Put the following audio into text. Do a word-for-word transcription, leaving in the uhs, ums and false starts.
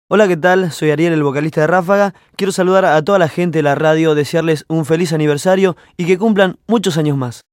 Hola, ¿qué tal? Soy Ariel, el vocalista de Ráfaga. Quiero saludar a toda la gente de la radio, desearles un feliz aniversario y que cumplan muchos años más.